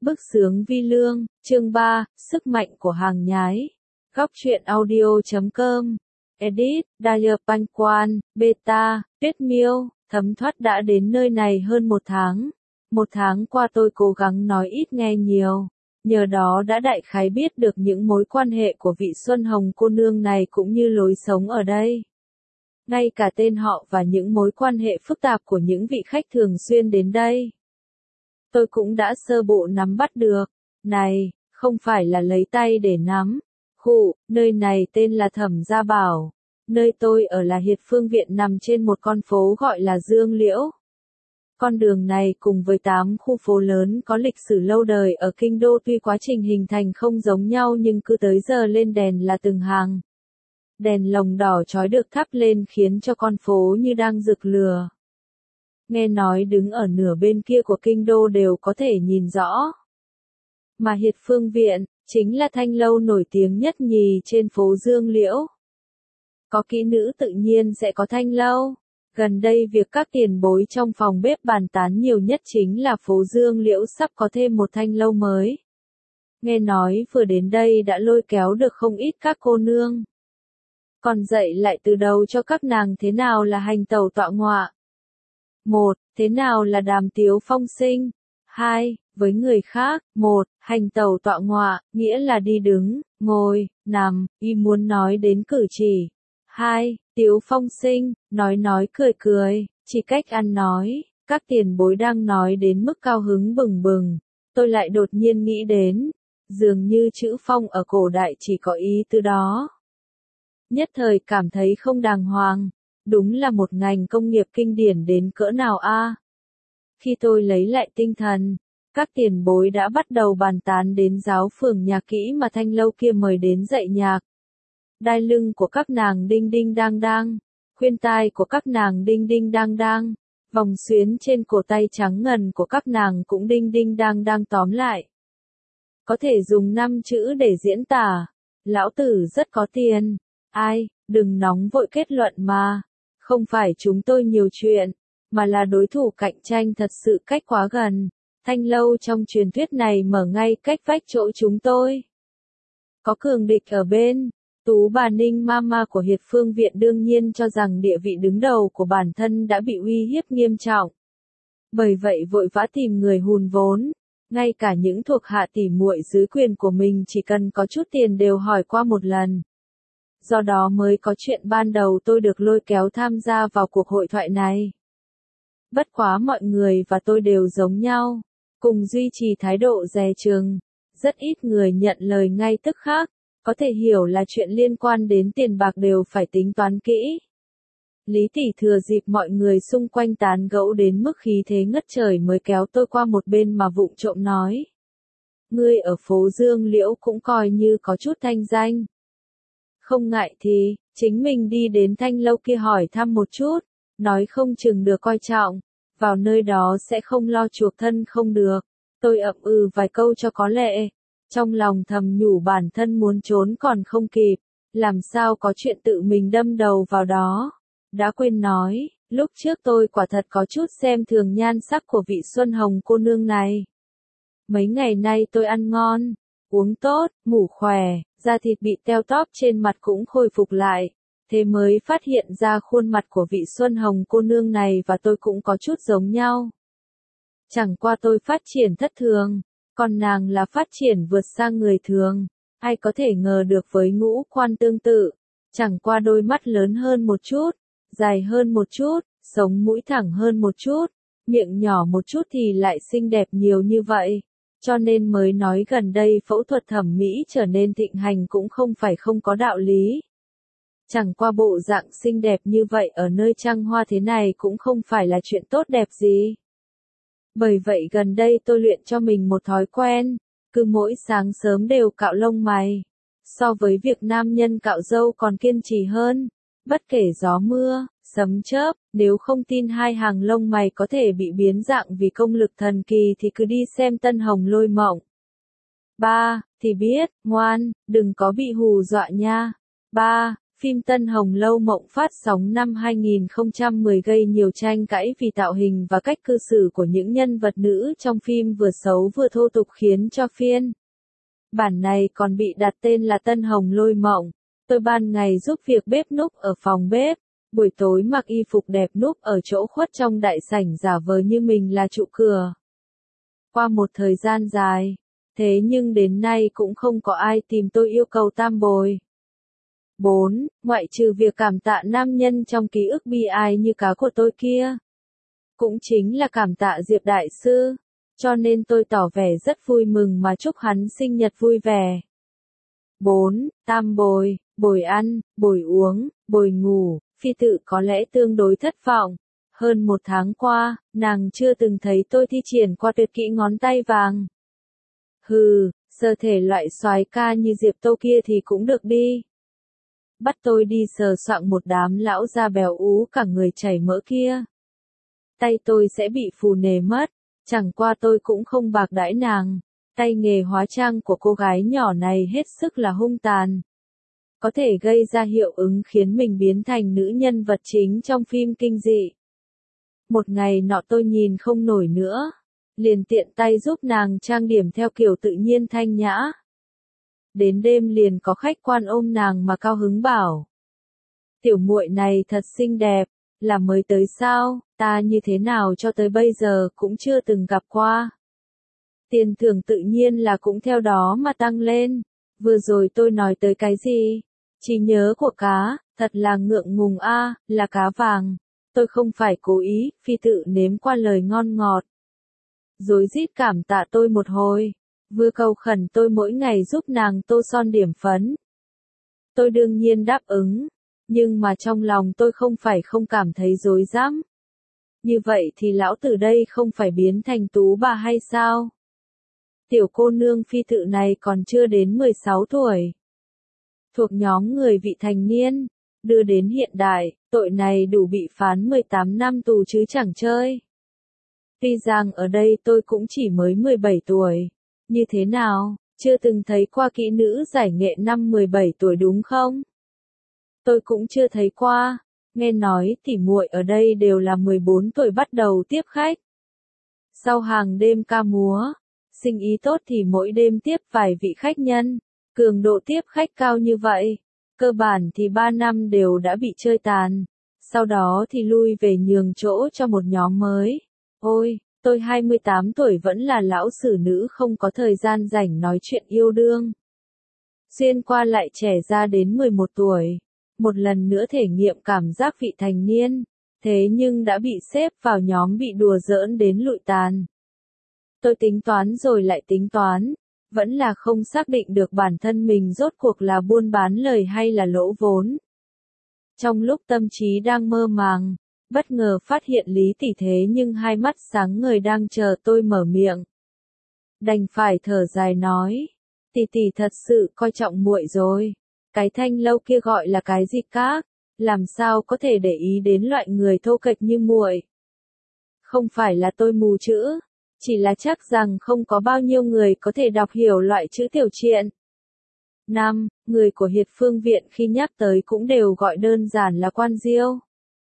Bức xướng vi lương, chương 3, sức mạnh của hàng nhái. Góc truyện audio.com. Edit, Dayapanquan, Beta, Tuyết Miêu, Thấm Thoát đã đến nơi này hơn một tháng. Một tháng qua tôi cố gắng nói ít nghe nhiều. Nhờ đó đã đại khái biết được những mối quan hệ của vị Xuân Hồng cô nương này cũng như lối sống ở đây. Ngay cả tên họ và những mối quan hệ phức tạp của những vị khách thường xuyên đến đây. Tôi cũng đã sơ bộ nắm bắt được. Này, không phải là lấy tay để nắm. Nơi này tên là Thẩm Gia Bảo. Nơi tôi ở là Hiệp Phương Viện nằm trên một con phố gọi là Dương Liễu. Con đường này cùng với 8 khu phố lớn có lịch sử lâu đời ở Kinh Đô tuy quá trình hình thành không giống nhau nhưng cứ tới giờ lên đèn là từng hàng. Đèn lồng đỏ chói được thắp lên khiến cho con phố như đang rực lửa. Nghe nói đứng ở nửa bên kia của Kinh Đô đều có thể nhìn rõ. Mà Hiệp Phương Viện, chính là thanh lâu nổi tiếng nhất nhì trên phố Dương Liễu. Có kỹ nữ tự nhiên sẽ có thanh lâu. Gần đây việc các tiền bối trong phòng bếp bàn tán nhiều nhất chính là phố Dương Liễu sắp có thêm một thanh lâu mới. Nghe nói vừa đến đây đã lôi kéo được không ít các cô nương. Còn dạy lại từ đầu cho các nàng thế nào là hành tẩu tọa ngọa. 1. Thế nào là đàm tiếu phong sinh? 2. Với người khác, 1. Hành tẩu tọa ngọa, nghĩa là đi đứng, ngồi, nằm, y muốn nói đến cử chỉ. 2. Tiếu phong sinh, nói cười cười, chỉ cách ăn nói, các tiền bối đang nói đến mức cao hứng bừng bừng. Tôi lại đột nhiên nghĩ đến, dường như chữ phong ở cổ đại chỉ có ý từ đó. Nhất thời cảm thấy không đàng hoàng. Đúng là một ngành công nghiệp kinh điển đến cỡ nào a. Khi tôi lấy lại tinh thần, các tiền bối đã bắt đầu bàn tán đến giáo phường nhạc kỹ mà thanh lâu kia mời đến dạy nhạc. Đai lưng của các nàng đinh đinh đang đang, khuyên tai của các nàng đinh đinh đang đang, vòng xuyến trên cổ tay trắng ngần của các nàng cũng đinh đinh đang đang tóm lại. Có thể dùng 5 chữ để diễn tả, lão tử rất có tiền. Ai, đừng nóng vội kết luận mà. Không phải chúng tôi nhiều chuyện, mà là đối thủ cạnh tranh thật sự cách quá gần. Thanh lâu trong truyền thuyết này mở ngay cách vách chỗ chúng tôi. Có cường địch ở bên. Tú bà Ninh Mama của Hiệp Phương Viện đương nhiên cho rằng địa vị đứng đầu của bản thân đã bị uy hiếp nghiêm trọng. Bởi vậy vội vã tìm người hùn vốn. Ngay cả những thuộc hạ tỉ muội dưới quyền của mình chỉ cần có chút tiền đều hỏi qua một lần. Do đó mới có chuyện ban đầu tôi được lôi kéo tham gia vào cuộc hội thoại này. Bất quá mọi người và tôi đều giống nhau, cùng duy trì thái độ dè chừng. Rất ít người nhận lời ngay tức khắc, có thể hiểu là chuyện liên quan đến tiền bạc đều phải tính toán kỹ. Lý Tỷ thừa dịp mọi người xung quanh tán gẫu đến mức khí thế ngất trời mới kéo tôi qua một bên mà vụng trộm nói. Ngươi ở phố Dương Liễu cũng coi như có chút thanh danh. Không ngại thì, chính mình đi đến thanh lâu kia hỏi thăm một chút, nói không chừng được coi trọng, vào nơi đó sẽ không lo chuộc thân không được. Tôi ậm vài câu cho có lệ, trong lòng thầm nhủ bản thân muốn trốn còn không kịp, làm sao có chuyện tự mình đâm đầu vào đó. Đã quên nói, lúc trước tôi quả thật có chút xem thường nhan sắc của vị Xuân Hồng cô nương này. Mấy ngày nay tôi ăn ngon, uống tốt, ngủ khỏe, da thịt bị teo tóp trên mặt cũng khôi phục lại. Thế mới phát hiện ra khuôn mặt của vị Xuân Hồng cô nương này và tôi cũng có chút giống nhau. Chẳng qua tôi phát triển thất thường, còn nàng là phát triển vượt xa người thường. Ai có thể ngờ được với ngũ quan tương tự. Chẳng qua đôi mắt lớn hơn một chút, dài hơn một chút, sống mũi thẳng hơn một chút, miệng nhỏ một chút thì lại xinh đẹp nhiều như vậy. Cho nên mới nói gần đây phẫu thuật thẩm mỹ trở nên thịnh hành cũng không phải không có đạo lý. Chẳng qua bộ dạng xinh đẹp như vậy ở nơi trăng hoa thế này cũng không phải là chuyện tốt đẹp gì. Bởi vậy gần đây tôi luyện cho mình một thói quen, cứ mỗi sáng sớm đều cạo lông mày. So với việc nam nhân cạo râu còn kiên trì hơn, bất kể gió mưa, sấm chớp, nếu không tin 2 hàng lông mày có thể bị biến dạng vì công lực thần kỳ thì cứ đi xem Tân Hồng Lôi Mộng. 3. Thì biết, ngoan, đừng có bị hù dọa nha. 3. Phim Tân Hồng Lâu Mộng phát sóng năm 2010 gây nhiều tranh cãi vì tạo hình và cách cư xử của những nhân vật nữ trong phim vừa xấu vừa thô tục khiến cho phiên bản này còn bị đặt tên là Tân Hồng Lôi Mộng. Tôi ban ngày giúp việc bếp núc ở phòng bếp, buổi tối mặc y phục đẹp núp ở chỗ khuất trong đại sảnh giả vờ như mình là trụ cửa. Qua một thời gian dài, thế nhưng đến nay cũng không có ai tìm tôi yêu cầu tam bồi. 4. Ngoại trừ việc cảm tạ nam nhân trong ký ức bi ai như cá của tôi kia, cũng chính là cảm tạ Diệp Đại Sư, cho nên tôi tỏ vẻ rất vui mừng mà chúc hắn sinh nhật vui vẻ. 4. Tam bồi, bồi ăn, bồi uống, bồi ngủ, phi tự có lẽ tương đối thất vọng. Hơn một tháng qua, nàng chưa từng thấy tôi thi triển qua tuyệt kỹ ngón tay vàng. Hừ, sờ thể loại soái ca như Diệp Tô kia thì cũng được đi. Bắt tôi đi sờ soạng một đám lão da bèo ú cả người chảy mỡ kia. Tay tôi sẽ bị phù nề mất, chẳng qua tôi cũng không bạc đãi nàng. Tay nghề hóa trang của cô gái nhỏ này hết sức là hung tàn. Có thể gây ra hiệu ứng khiến mình biến thành nữ nhân vật chính trong phim kinh dị. Một ngày nọ tôi nhìn không nổi nữa, liền tiện tay giúp nàng trang điểm theo kiểu tự nhiên thanh nhã. Đến đêm liền có khách quan ôm nàng mà cao hứng bảo: "Tiểu muội này thật xinh đẹp, là mới tới sao, ta như thế nào cho tới bây giờ cũng chưa từng gặp qua." Tiền thưởng tự nhiên là cũng theo đó mà tăng lên. Vừa rồi tôi nói tới cái gì? Trí nhớ của cá, thật là ngượng ngùng a, là cá vàng. Tôi không phải cố ý, phi tự nếm qua lời ngon ngọt. Rối rít cảm tạ tôi một hồi, vừa cầu khẩn tôi mỗi ngày giúp nàng tô son điểm phấn. Tôi đương nhiên đáp ứng, nhưng mà trong lòng tôi không phải không cảm thấy rối rắm. Như vậy thì lão tử đây không phải biến thành tú bà hay sao? Tiểu cô nương phi tự này còn chưa đến 16 tuổi. Thuộc nhóm người vị thành niên, đưa đến hiện đại, tội này đủ bị phán 18 năm tù chứ chẳng chơi. Tuy rằng ở đây tôi cũng chỉ mới 17 tuổi. Như thế nào, chưa từng thấy qua kỹ nữ giải nghệ năm 17 tuổi đúng không? Tôi cũng chưa thấy qua, nghe nói tỉ muội ở đây đều là 14 tuổi bắt đầu tiếp khách. Sau hàng đêm ca múa, sinh ý tốt thì mỗi đêm tiếp vài vị khách nhân, cường độ tiếp khách cao như vậy, cơ bản thì 3 năm đều đã bị chơi tàn, sau đó thì lui về nhường chỗ cho một nhóm mới. Ôi, tôi 28 tuổi vẫn là lão xử nữ không có thời gian rảnh nói chuyện yêu đương. Xuyên qua lại trẻ ra đến 11 tuổi, một lần nữa thể nghiệm cảm giác vị thành niên, thế nhưng đã bị xếp vào nhóm bị đùa giỡn đến lụi tàn. Tôi tính toán rồi lại tính toán, vẫn là không xác định được bản thân mình rốt cuộc là buôn bán lời hay là lỗ vốn. Trong lúc tâm trí đang mơ màng, bất ngờ phát hiện Lý tỷ thế nhưng hai mắt sáng ngời đang chờ tôi mở miệng. Đành phải thở dài nói, tỷ thật sự coi trọng muội rồi. Cái thanh lâu kia gọi là cái gì các, làm sao có thể để ý đến loại người thô kệch như muội. Không phải là tôi mù chữ, chỉ là chắc rằng không có bao nhiêu người có thể đọc hiểu loại chữ tiểu truyện. 5. Người của Hiệt Phương Viện khi nhắc tới cũng đều gọi đơn giản là quan diêu.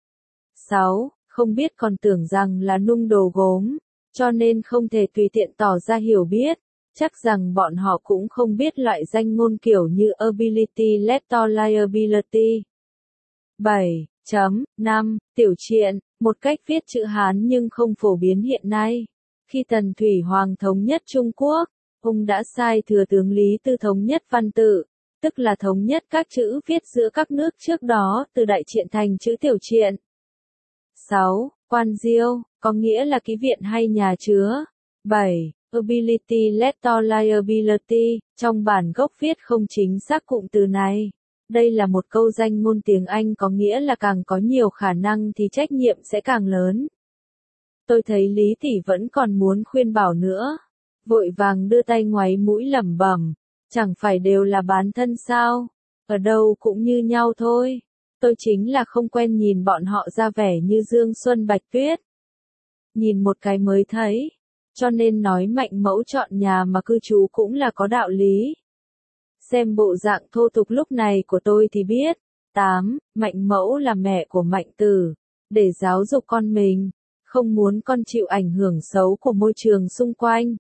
6. Không biết còn tưởng rằng là nung đồ gốm, cho nên không thể tùy tiện tỏ ra hiểu biết. Chắc rằng bọn họ cũng không biết loại danh ngôn kiểu như ability letter liability. 7.5. Tiểu truyện, một cách viết chữ Hán nhưng không phổ biến hiện nay. Khi Tần Thủy Hoàng thống nhất Trung Quốc, ông đã sai thừa tướng Lý Tư thống nhất văn tự, tức là thống nhất các chữ viết giữa các nước trước đó từ đại truyện thành chữ tiểu truyện. 6. Quan diêu, có nghĩa là ký viện hay nhà chứa. 7. Ability letter liability, trong bản gốc viết không chính xác cụm từ này. Đây là một câu danh ngôn tiếng Anh có nghĩa là càng có nhiều khả năng thì trách nhiệm sẽ càng lớn. Tôi thấy Lý tỷ vẫn còn muốn khuyên bảo nữa, vội vàng đưa tay ngoáy mũi lẩm bẩm, chẳng phải đều là bán thân sao, ở đâu cũng như nhau thôi. Tôi chính là không quen nhìn bọn họ ra vẻ như Dương Xuân Bạch Tuyết. Nhìn một cái mới thấy, cho nên nói mạnh mẫu chọn nhà mà cư trú cũng là có đạo lý. Xem bộ dạng thô tục lúc này của tôi thì biết, 8, Mạnh mẫu là mẹ của Mạnh tử, để giáo dục con mình, không muốn con chịu ảnh hưởng xấu của môi trường xung quanh.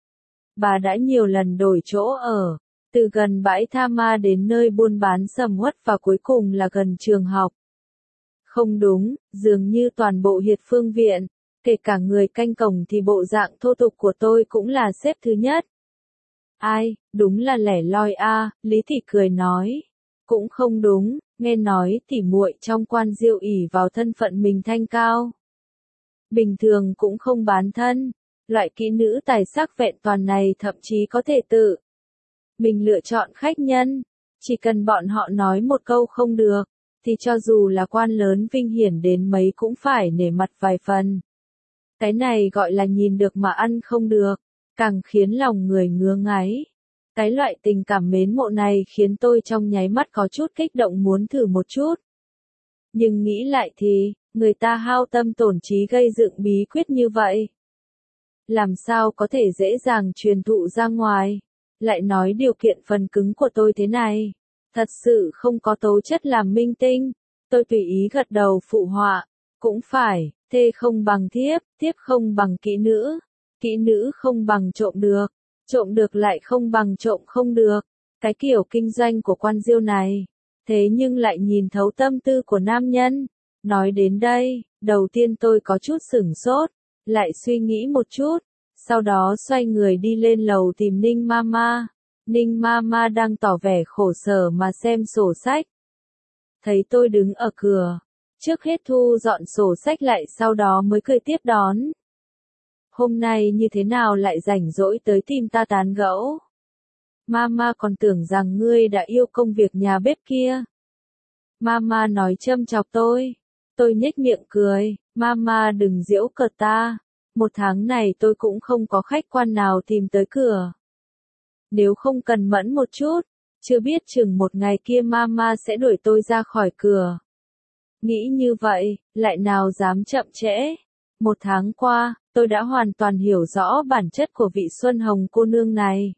Bà đã nhiều lần đổi chỗ ở, từ gần bãi tha ma đến nơi buôn bán sầm uất và cuối cùng là gần trường học. Không đúng, dường như toàn bộ Hiệt Phương Viện, kể cả người canh cổng thì bộ dạng thô tục của tôi cũng là xếp thứ nhất. Ai, đúng là lẻ loi a, Lý Thị cười nói. Cũng không đúng, nghe nói tỉ muội trong quan diêu ỷ vào thân phận mình thanh cao. Bình thường cũng không bán thân, loại kỹ nữ tài sắc vẹn toàn này thậm chí có thể tự mình lựa chọn khách nhân, chỉ cần bọn họ nói một câu không được, thì cho dù là quan lớn vinh hiển đến mấy cũng phải nể mặt vài phần. Cái này gọi là nhìn được mà ăn không được, càng khiến lòng người ngứa ngáy. Cái loại tình cảm mến mộ này khiến tôi trong nháy mắt có chút kích động muốn thử một chút. Nhưng nghĩ lại thì, người ta hao tâm tổn trí gây dựng bí quyết như vậy. Làm sao có thể dễ dàng truyền thụ ra ngoài, lại nói điều kiện phần cứng của tôi thế này. Thật sự không có tố chất làm minh tinh, tôi tùy ý gật đầu phụ họa, cũng phải, thê không bằng thiếp, thiếp không bằng kỹ nữ không bằng trộm được lại không bằng trộm không được, cái kiểu kinh doanh của quan diêu này, thế nhưng lại nhìn thấu tâm tư của nam nhân. Nói đến đây, đầu tiên tôi có chút sửng sốt, lại suy nghĩ một chút, sau đó xoay người đi lên lầu tìm Ninh Mama. Ninh Mama đang tỏ vẻ khổ sở mà xem sổ sách. Thấy tôi đứng ở cửa, trước hết thu dọn sổ sách lại sau đó mới cười tiếp đón. Hôm nay như thế nào lại rảnh rỗi tới tìm ta tán gẫu? Mama còn tưởng rằng ngươi đã yêu công việc nhà bếp kia. Mama nói châm chọc tôi. Tôi nhếch miệng cười, Mama đừng giễu cợt ta. Một tháng này tôi cũng không có khách quan nào tìm tới cửa. Nếu không cần mẫn một chút, chưa biết chừng một ngày kia Mama sẽ đuổi tôi ra khỏi cửa. Nghĩ như vậy, lại nào dám chậm trễ. Một tháng qua, tôi đã hoàn toàn hiểu rõ bản chất của vị Xuân Hồng cô nương này.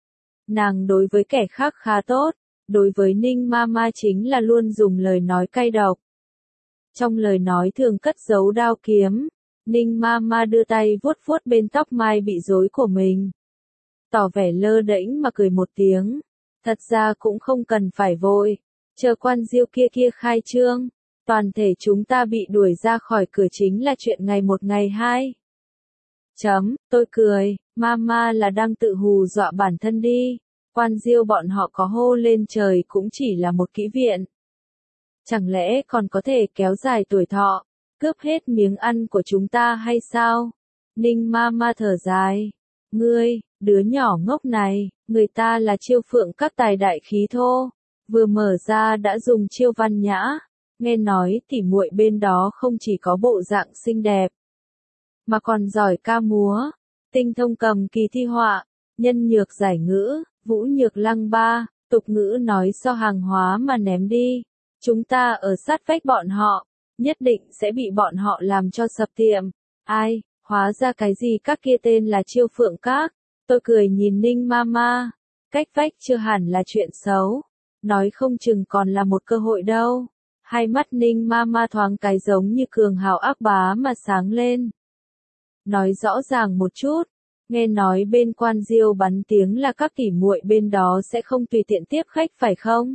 Nàng đối với kẻ khác khá tốt, đối với Ninh Mama chính là luôn dùng lời nói cay độc. Trong lời nói thường cất giấu đao kiếm, Ninh Mama đưa tay vuốt vuốt bên tóc mai bị rối của mình. Tỏ vẻ lơ đễnh mà cười một tiếng. Thật ra cũng không cần phải vội, chờ quan diêu kia khai trương, toàn thể chúng ta bị đuổi ra khỏi cửa chính là chuyện ngày một ngày hai. Tôi cười, Mama là đang tự hù dọa bản thân đi, quan diêu bọn họ có hô lên trời cũng chỉ là một kỹ viện. Chẳng lẽ còn có thể kéo dài tuổi thọ, cướp hết miếng ăn của chúng ta hay sao? Ninh Mama thở dài, ngươi, đứa nhỏ ngốc này, người ta là Chiêu Phượng các tài đại khí thô, vừa mở ra đã dùng chiêu văn nhã, nghe nói tỉ muội bên đó không chỉ có bộ dạng xinh đẹp, mà còn giỏi ca múa, tinh thông cầm kỳ thi họa, nhân nhược giải ngữ, vũ nhược lăng ba, tục ngữ nói so hàng hóa mà ném đi. Chúng ta ở sát vách bọn họ, nhất định sẽ bị bọn họ làm cho sập tiệm. Ai, hóa ra cái gì các kia tên là Chiêu Phượng các. Tôi cười nhìn Ninh Mama, cách vách chưa hẳn là chuyện xấu, nói không chừng còn là một cơ hội đâu. Hai mắt Ninh Mama thoáng cái giống như cường hào ác bá mà sáng lên. Nói rõ ràng một chút, nghe nói bên quan diêu bắn tiếng là các tỉ muội bên đó sẽ không tùy tiện tiếp khách phải không?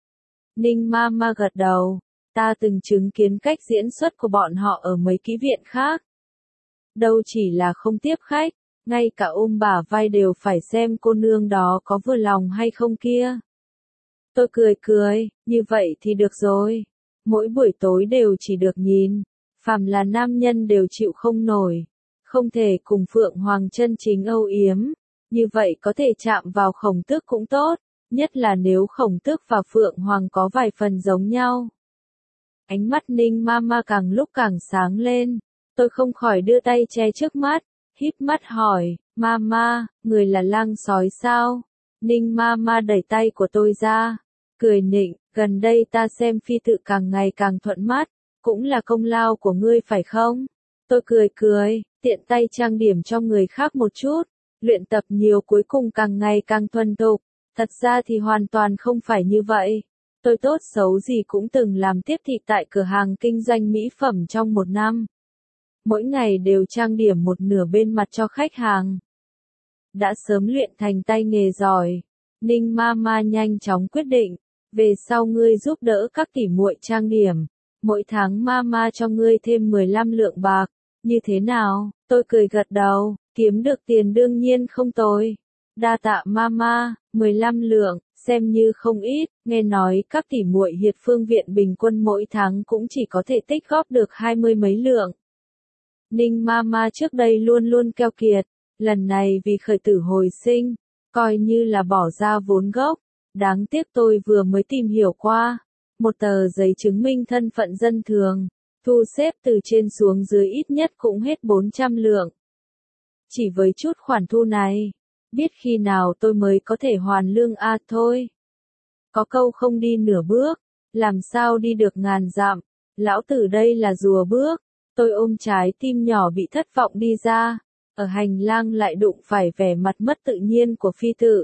Ninh Mama gật đầu, ta từng chứng kiến cách diễn xuất của bọn họ ở mấy kỹ viện khác. Đâu chỉ là không tiếp khách, ngay cả ôm bả vai đều phải xem cô nương đó có vừa lòng hay không kia. Tôi cười, như vậy thì được rồi. Mỗi buổi tối đều chỉ được nhìn, phàm là nam nhân đều chịu không nổi. Không thể cùng Phượng Hoàng chân chính âu yếm, như vậy có thể chạm vào Khổng Tước cũng tốt, nhất là nếu Khổng Tước và Phượng Hoàng có vài phần giống nhau. Ánh mắt Ninh Mama càng lúc càng sáng lên, tôi không khỏi đưa tay che trước mắt, híp mắt hỏi, Mama, người là lang sói sao? Ninh Mama đẩy tay của tôi ra, cười nịnh, gần đây ta xem phi tự càng ngày càng thuận mắt, cũng là công lao của ngươi phải không? Tôi cười, tiện tay trang điểm cho người khác một chút, luyện tập nhiều cuối cùng càng ngày càng thuần thục, thật ra thì hoàn toàn không phải như vậy. tôi tốt xấu gì cũng từng làm tiếp thị tại cửa hàng kinh doanh mỹ phẩm trong 1 năm. Mỗi ngày đều trang điểm một nửa bên mặt cho khách hàng. Đã sớm luyện thành tay nghề giỏi. Ninh Mama nhanh chóng quyết định, về sau ngươi giúp đỡ các tỷ muội trang điểm, mỗi tháng Mama cho ngươi thêm 15 lượng bạc, như thế nào? Tôi cười gật đầu, kiếm được tiền đương nhiên không tồi. Đa tạ Mama, 15 lượng, xem như không ít, nghe nói các tỷ muội Hiệp Phương Viện bình quân mỗi tháng cũng chỉ có thể tích góp được 20 mấy lượng. Ninh Mama trước đây luôn luôn keo kiệt, lần này vì khởi tử hồi sinh, coi như là bỏ ra vốn gốc. Đáng tiếc tôi vừa mới tìm hiểu qua, một tờ giấy chứng minh thân phận dân thường, thu xếp từ trên xuống dưới ít nhất cũng hết 400 lượng. Chỉ với chút khoản thu này, biết khi nào tôi mới có thể hoàn lương thôi. Có câu không đi nửa bước, làm sao đi được ngàn dặm, lão tử đây là rùa bước. Tôi ôm trái tim nhỏ bị thất vọng đi ra, ở hành lang lại đụng phải vẻ mặt mất tự nhiên của phi tự.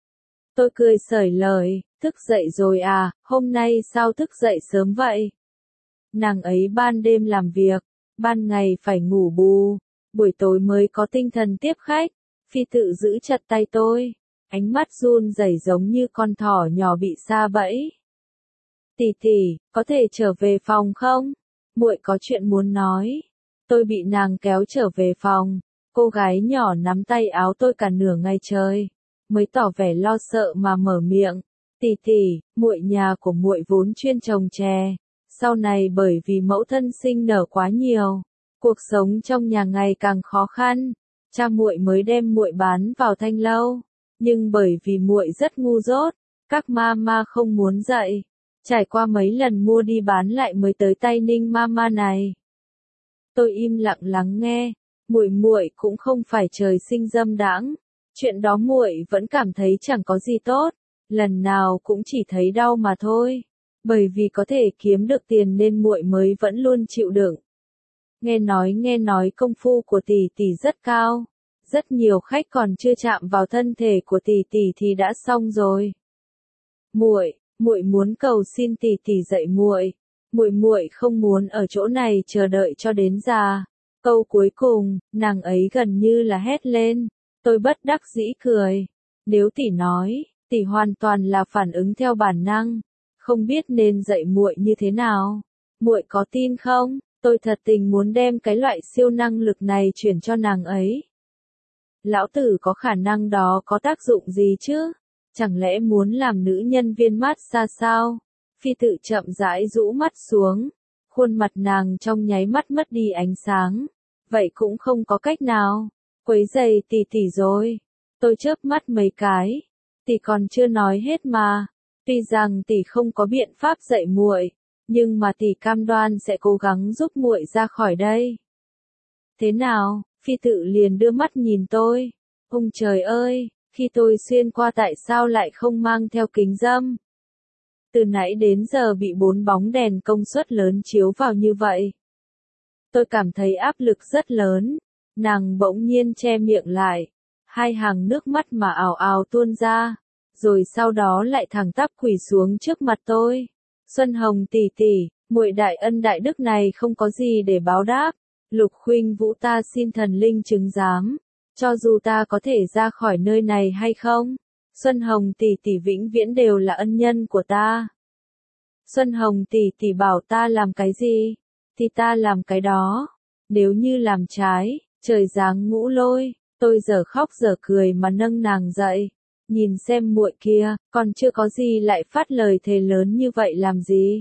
Tôi cười xởi lời, thức dậy rồi à, hôm nay sao thức dậy sớm vậy? Nàng ấy ban đêm làm việc, ban ngày phải ngủ bù, buổi tối mới có tinh thần tiếp khách. Phi tự giữ chặt tay tôi, ánh mắt run rẩy giống như con thỏ nhỏ bị sa bẫy. Tỷ tỷ, có thể trở về phòng không? Muội có chuyện muốn nói. Tôi bị nàng kéo trở về phòng, cô gái nhỏ nắm tay áo tôi cả nửa ngày trời, mới tỏ vẻ lo sợ mà mở miệng. Tỷ tỷ, muội nhà của muội vốn chuyên trồng chè, sau này bởi vì mẫu thân sinh nở quá nhiều, cuộc sống trong nhà ngày càng khó khăn, cha muội mới đem muội bán vào thanh lâu, nhưng bởi vì muội rất ngu dốt, các mama không muốn dạy, trải qua mấy lần mua đi bán lại mới tới tay Ninh Mama này. Tôi im lặng lắng nghe, muội cũng không phải trời sinh dâm đãng, chuyện đó muội vẫn cảm thấy chẳng có gì tốt, lần nào cũng chỉ thấy đau mà thôi, bởi vì có thể kiếm được tiền nên muội mới vẫn luôn chịu đựng. Nghe nói công phu của tỷ tỷ rất cao, rất nhiều khách còn chưa chạm vào thân thể của tỷ tỷ thì đã xong rồi. Muội muốn cầu xin tỷ tỷ dạy muội. Muội không muốn ở chỗ này chờ đợi cho đến già. Câu cuối cùng, nàng ấy gần như là hét lên. Tôi bất đắc dĩ cười. Nếu tỷ nói, tỷ hoàn toàn là phản ứng theo bản năng, không biết nên dạy muội như thế nào. Muội có tin không? Tôi thật tình muốn đem cái loại siêu năng lực này chuyển cho nàng ấy. Lão tử có khả năng đó có tác dụng gì chứ? Chẳng lẽ muốn làm nữ nhân viên massage sao? Phi tự chậm rãi rũ mắt xuống, khuôn mặt nàng trong nháy mắt mất đi ánh sáng. Vậy cũng không có cách nào, quấy giày tỷ tỷ rồi. Tôi chớp mắt mấy cái, tỷ còn chưa nói hết mà. Tuy rằng tỷ không có biện pháp dạy muội, nhưng mà tỷ cam đoan sẽ cố gắng giúp muội ra khỏi đây. Thế nào? Phi tự liền đưa mắt nhìn tôi. Ông trời ơi, khi tôi xuyên qua tại sao lại không mang theo kính râm? Từ nãy đến giờ bị 4 bóng đèn công suất lớn chiếu vào như vậy. Tôi cảm thấy áp lực rất lớn. Nàng bỗng nhiên che miệng lại. 2 hàng nước mắt mà ào ào tuôn ra. Rồi sau đó lại thẳng tắp quỳ xuống trước mặt tôi. Xuân Hồng tỷ tỷ, muội đại ân đại đức này không có gì để báo đáp. Lục Khuynh Vũ ta xin thần linh chứng giám. Cho dù ta có thể ra khỏi nơi này hay không, Xuân Hồng tỷ tỷ vĩnh viễn đều là ân nhân của ta. Xuân Hồng tỷ tỷ bảo ta làm cái gì, thì ta làm cái đó. Nếu như làm trái, trời giáng ngũ lôi. Tôi giờ khóc giờ cười mà nâng nàng dậy. Nhìn xem muội kia, còn chưa có gì lại phát lời thề lớn như vậy làm gì?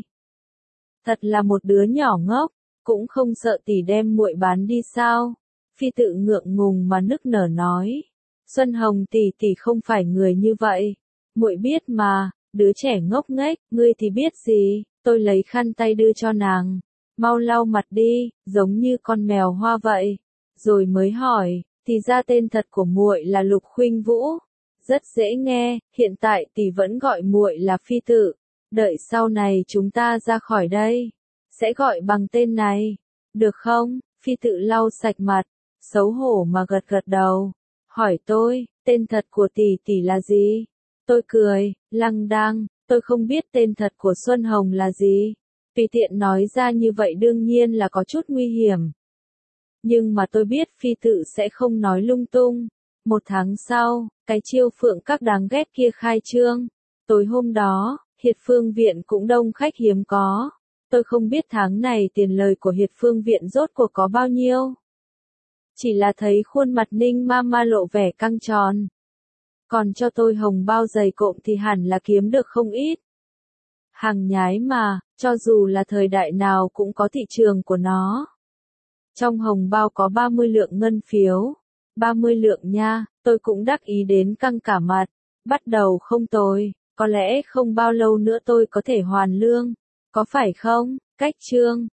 Thật là một đứa nhỏ ngốc, cũng không sợ tỷ đem muội bán đi sao? Phi tự ngượng ngùng mà nức nở nói. Xuân Hồng tỷ tỷ không phải người như vậy. Muội biết mà, đứa trẻ ngốc nghếch, ngươi thì biết gì? Tôi lấy khăn tay đưa cho nàng. Mau lau mặt đi, giống như con mèo hoa vậy. Rồi mới hỏi, thì ra tên thật của muội là Lục Khuynh Vũ. Rất dễ nghe, hiện tại tỷ vẫn gọi muội là Phi tự. Đợi sau này chúng ta ra khỏi đây, sẽ gọi bằng tên này. Được không? Phi tự lau sạch mặt, xấu hổ mà gật gật đầu. Hỏi tôi, tên thật của tỷ tỷ là gì? Tôi cười, lăng đang, Tôi không biết tên thật của Xuân Hồng là gì. Tùy tiện nói ra như vậy đương nhiên là có chút nguy hiểm. Nhưng mà tôi biết phi tự sẽ không nói lung tung. 1 tháng sau, cái chiêu phượng các đáng ghét kia khai trương. Tối hôm đó, Hiệt Phương Viện cũng đông khách hiếm có. Tôi không biết tháng này tiền lời của Hiệt Phương Viện rốt cuộc có bao nhiêu. Chỉ là thấy khuôn mặt Ninh Mama lộ vẻ căng tròn. Còn cho tôi hồng bao dày cộm thì hẳn là kiếm được không ít. Hàng nhái mà, cho dù là thời đại nào cũng có thị trường của nó. Trong hồng bao có 30 lượng ngân phiếu. 30 lượng nha, tôi cũng đắc ý đến căng cả mặt. Bắt đầu không tồi, có lẽ không bao lâu nữa tôi có thể hoàn lương. Có phải không? Cách chương